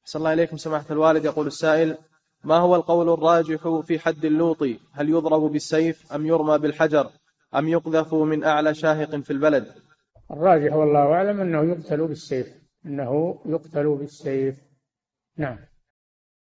صلى الله عليكم سماحة الوالد. يقول السائل: ما هو القول الراجح في حد اللوطي؟ هل يضرب بالسيف أم يرمى بالحجر أم يقذف من أعلى شاهق في البلد؟ الراجح والله أعلم أنه يقتل بالسيف، أنه يقتل بالسيف. نعم.